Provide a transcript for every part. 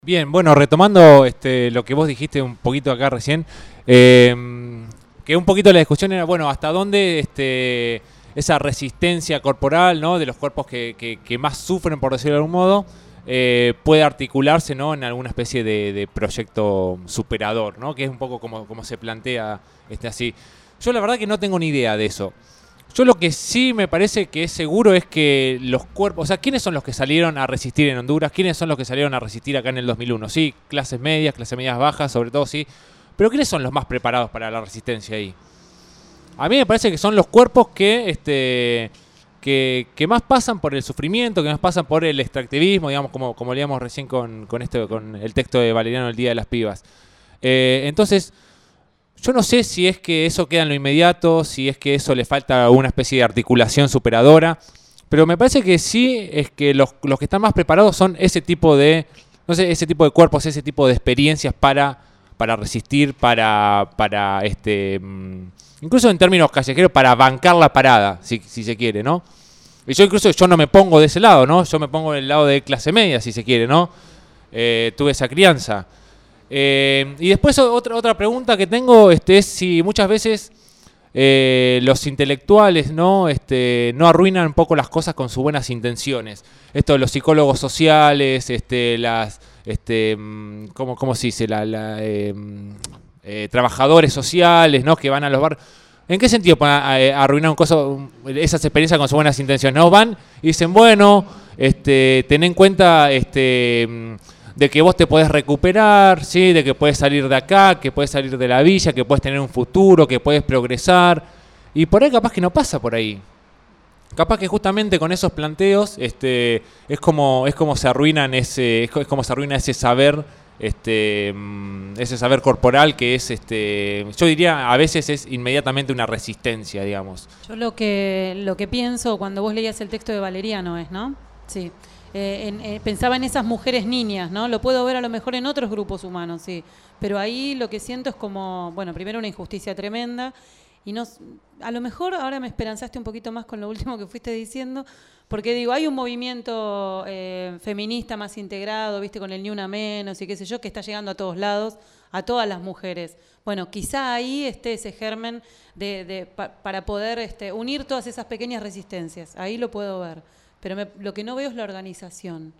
Bien, bueno, retomando lo que vos dijiste un poquito acá recién, que un poquito la discusión era, bueno, hasta dónde esa resistencia corporal, ¿no? De los cuerpos que más sufren, por decirlo de algún modo, puede articularse, ¿no? En alguna especie de proyecto superador, ¿no? Que es un poco como se plantea así. Yo la verdad que no tengo ni idea de eso. Yo lo que sí me parece que es seguro es que los cuerpos, o sea, ¿quiénes son los que salieron a resistir en Honduras? ¿Quiénes son los que salieron a resistir acá en el 2001? Sí, clases medias bajas, sobre todo, sí. Pero ¿quiénes son los más preparados para la resistencia ahí? A mí me parece que son los cuerpos que más pasan por el sufrimiento, que más pasan por el extractivismo, digamos, como leíamos recién con el texto de Valeriano El Día de las Pibas. Entonces, yo no sé si es que eso queda en lo inmediato, si es que eso le falta una especie de articulación superadora, pero me parece que sí es que los que están más preparados son ese tipo de, no sé, ese tipo de cuerpos, ese tipo de experiencias para resistir, incluso en términos callejeros, para bancar la parada, si se quiere, ¿no? Y yo no me pongo de ese lado, ¿no? Yo me pongo del lado de clase media, si se quiere, ¿no? Tuve esa crianza. Y después otra pregunta que tengo es si muchas veces los intelectuales no arruinan un poco las cosas con sus buenas intenciones. Esto de los psicólogos sociales, ¿cómo se dice? Trabajadores sociales, ¿no? Que van a los barrios. ¿En qué sentido arruinar esas experiencias con sus buenas intenciones? ¿No? Van y dicen, bueno, ten en cuenta de que vos te podés recuperar, ¿sí? De que puedes salir de acá, que puedes salir de la villa, que puedes tener un futuro, que puedes progresar. Y por ahí capaz que no pasa por ahí. Capaz que justamente con esos planteos es como se arruinan es como se arruina ese saber corporal que es yo diría a veces es inmediatamente una resistencia, digamos. Yo lo que pienso cuando vos leías el texto de Valeriano ¿no? Sí. Pensaba en esas mujeres niñas, ¿no? Lo puedo ver a lo mejor en otros grupos humanos, sí. Pero ahí lo que siento es como, bueno, primero una injusticia tremenda. Y no, a lo mejor ahora me esperanzaste un poquito más con lo último que fuiste diciendo, porque digo, hay un movimiento feminista más integrado, viste, con el Ni Una Menos y qué sé yo, que está llegando a todos lados, a todas las mujeres. Bueno, quizá ahí esté ese germen para poder unir todas esas pequeñas resistencias. Ahí lo puedo ver. Pero lo que no veo es la organización.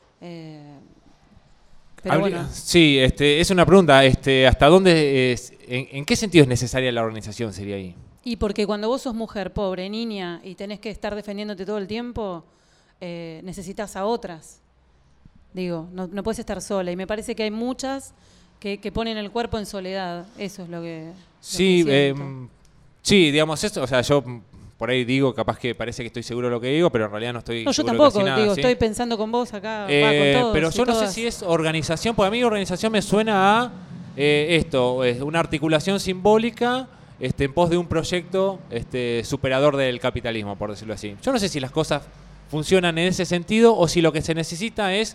Pero bueno. Sí, es una pregunta. ¿Hasta dónde en qué sentido es necesaria la organización sería ahí? Y porque cuando vos sos mujer, pobre, niña, y tenés que estar defendiéndote todo el tiempo, necesitas a otras. Digo, no puedes estar sola. Y me parece que hay muchas que ponen el cuerpo en soledad. Eso es lo que... Sí, sí, digamos eso. O sea, yo... Por ahí digo, capaz que parece que estoy seguro de lo que digo, pero en realidad no estoy seguro. No, yo tampoco, nada, digo, ¿sí? Estoy pensando con vos acá, con todos. Pero yo no sé si es organización, porque a mí organización me suena a una articulación simbólica en pos de un proyecto superador del capitalismo, por decirlo así. Yo no sé si las cosas funcionan en ese sentido o si lo que se necesita es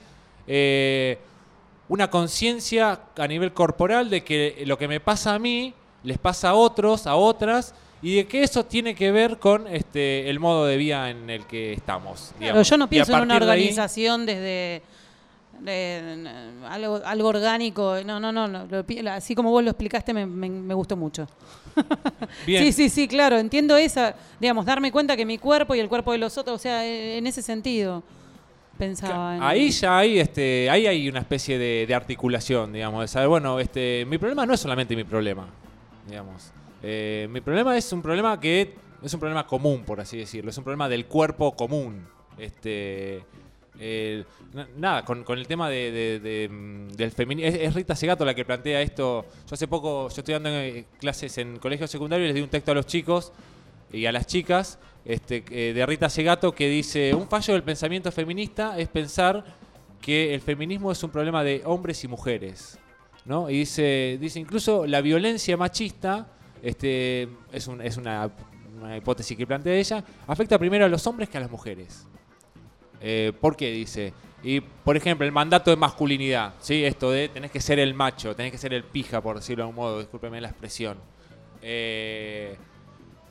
una conciencia a nivel corporal de que lo que me pasa a mí les pasa a otros, a otras, y de que eso tiene que ver con el modo de vida en el que estamos. Claro, yo no pienso en una organización desde algo orgánico. No. Así como vos lo explicaste me gustó mucho. Bien. Sí, claro, entiendo esa, digamos, darme cuenta que mi cuerpo y el cuerpo de los otros, o sea, en ese sentido pensaba. Ahí ya hay ahí hay una especie de articulación, digamos, de saber, bueno, mi problema no es solamente mi problema, digamos. Mi problema es un problema que es un problema común, por así decirlo. Es un problema del cuerpo común. Nada, con el tema del feminismo. Es Rita Segato la que plantea esto. Yo hace poco, yo estoy dando clases en colegio secundario y les di un texto a los chicos y a las chicas de Rita Segato que dice: un fallo del pensamiento feminista es pensar que el feminismo es un problema de hombres y mujeres, ¿no? Y dice incluso la violencia machista, es una hipótesis que plantea ella, afecta primero a los hombres que a las mujeres. ¿Por qué? Dice. Y, por ejemplo, el mandato de masculinidad, ¿sí? Esto de tenés que ser el macho, tenés que ser el pija, por decirlo de algún modo, discúlpeme la expresión.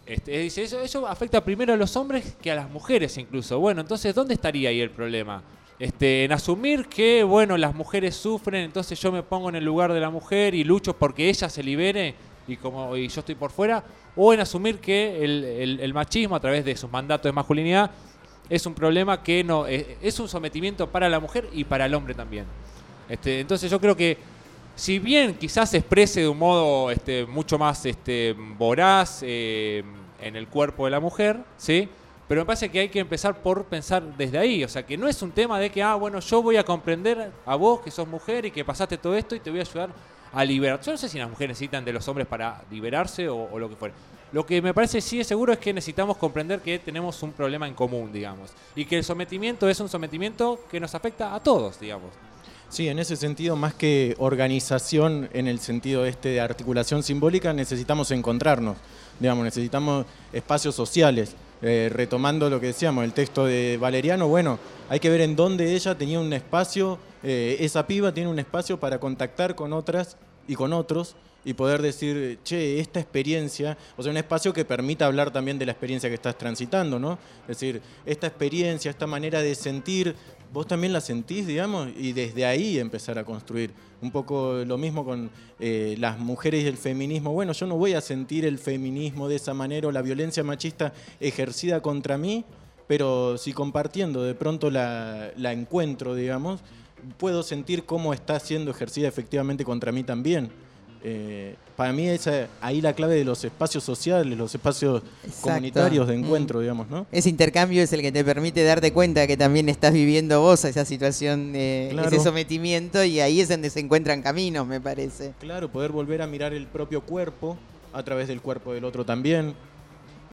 Dice, eso afecta primero a los hombres que a las mujeres incluso. Bueno, entonces, ¿dónde estaría ahí el problema? en asumir que, bueno, las mujeres sufren, entonces yo me pongo en el lugar de la mujer y lucho porque ella se libere y yo estoy por fuera, o en asumir que el machismo a través de sus mandatos de masculinidad es un problema que no es un sometimiento para la mujer y para el hombre también. Entonces yo creo que si bien quizás se exprese de un modo mucho más voraz en el cuerpo de la mujer, ¿sí? Pero me parece que hay que empezar por pensar desde ahí. O sea, que no es un tema de que, bueno, yo voy a comprender a vos que sos mujer y que pasaste todo esto y te voy a ayudar a liberar. Yo no sé si las mujeres necesitan de los hombres para liberarse o lo que fuera. Lo que me parece sí es seguro es que necesitamos comprender que tenemos un problema en común, digamos. Y que el sometimiento es un sometimiento que nos afecta a todos, digamos. Sí, en ese sentido, más que organización en el sentido de articulación simbólica, necesitamos encontrarnos, digamos, necesitamos espacios sociales. Retomando lo que decíamos, el texto de Valeriano, bueno, hay que ver en dónde ella tenía un espacio, esa piba tiene un espacio para contactar con otras y con otros y poder decir, che, esta experiencia, o sea, un espacio que permita hablar también de la experiencia que estás transitando, ¿no? Es decir, esta experiencia, esta manera de sentir, vos también la sentís, digamos, y desde ahí empezar a construir. Un poco lo mismo con las mujeres y el feminismo. Bueno, yo no voy a sentir el feminismo de esa manera o la violencia machista ejercida contra mí, pero si compartiendo de pronto la encuentro, digamos, puedo sentir cómo está siendo ejercida efectivamente contra mí también. Para mí es ahí la clave de los espacios sociales, los espacios comunitarios de encuentro, digamos, ¿no? Ese intercambio es el que te permite darte cuenta que también estás viviendo vos esa situación, claro. Ese sometimiento, y ahí es donde se encuentran caminos, me parece. Claro, poder volver a mirar el propio cuerpo a través del cuerpo del otro también.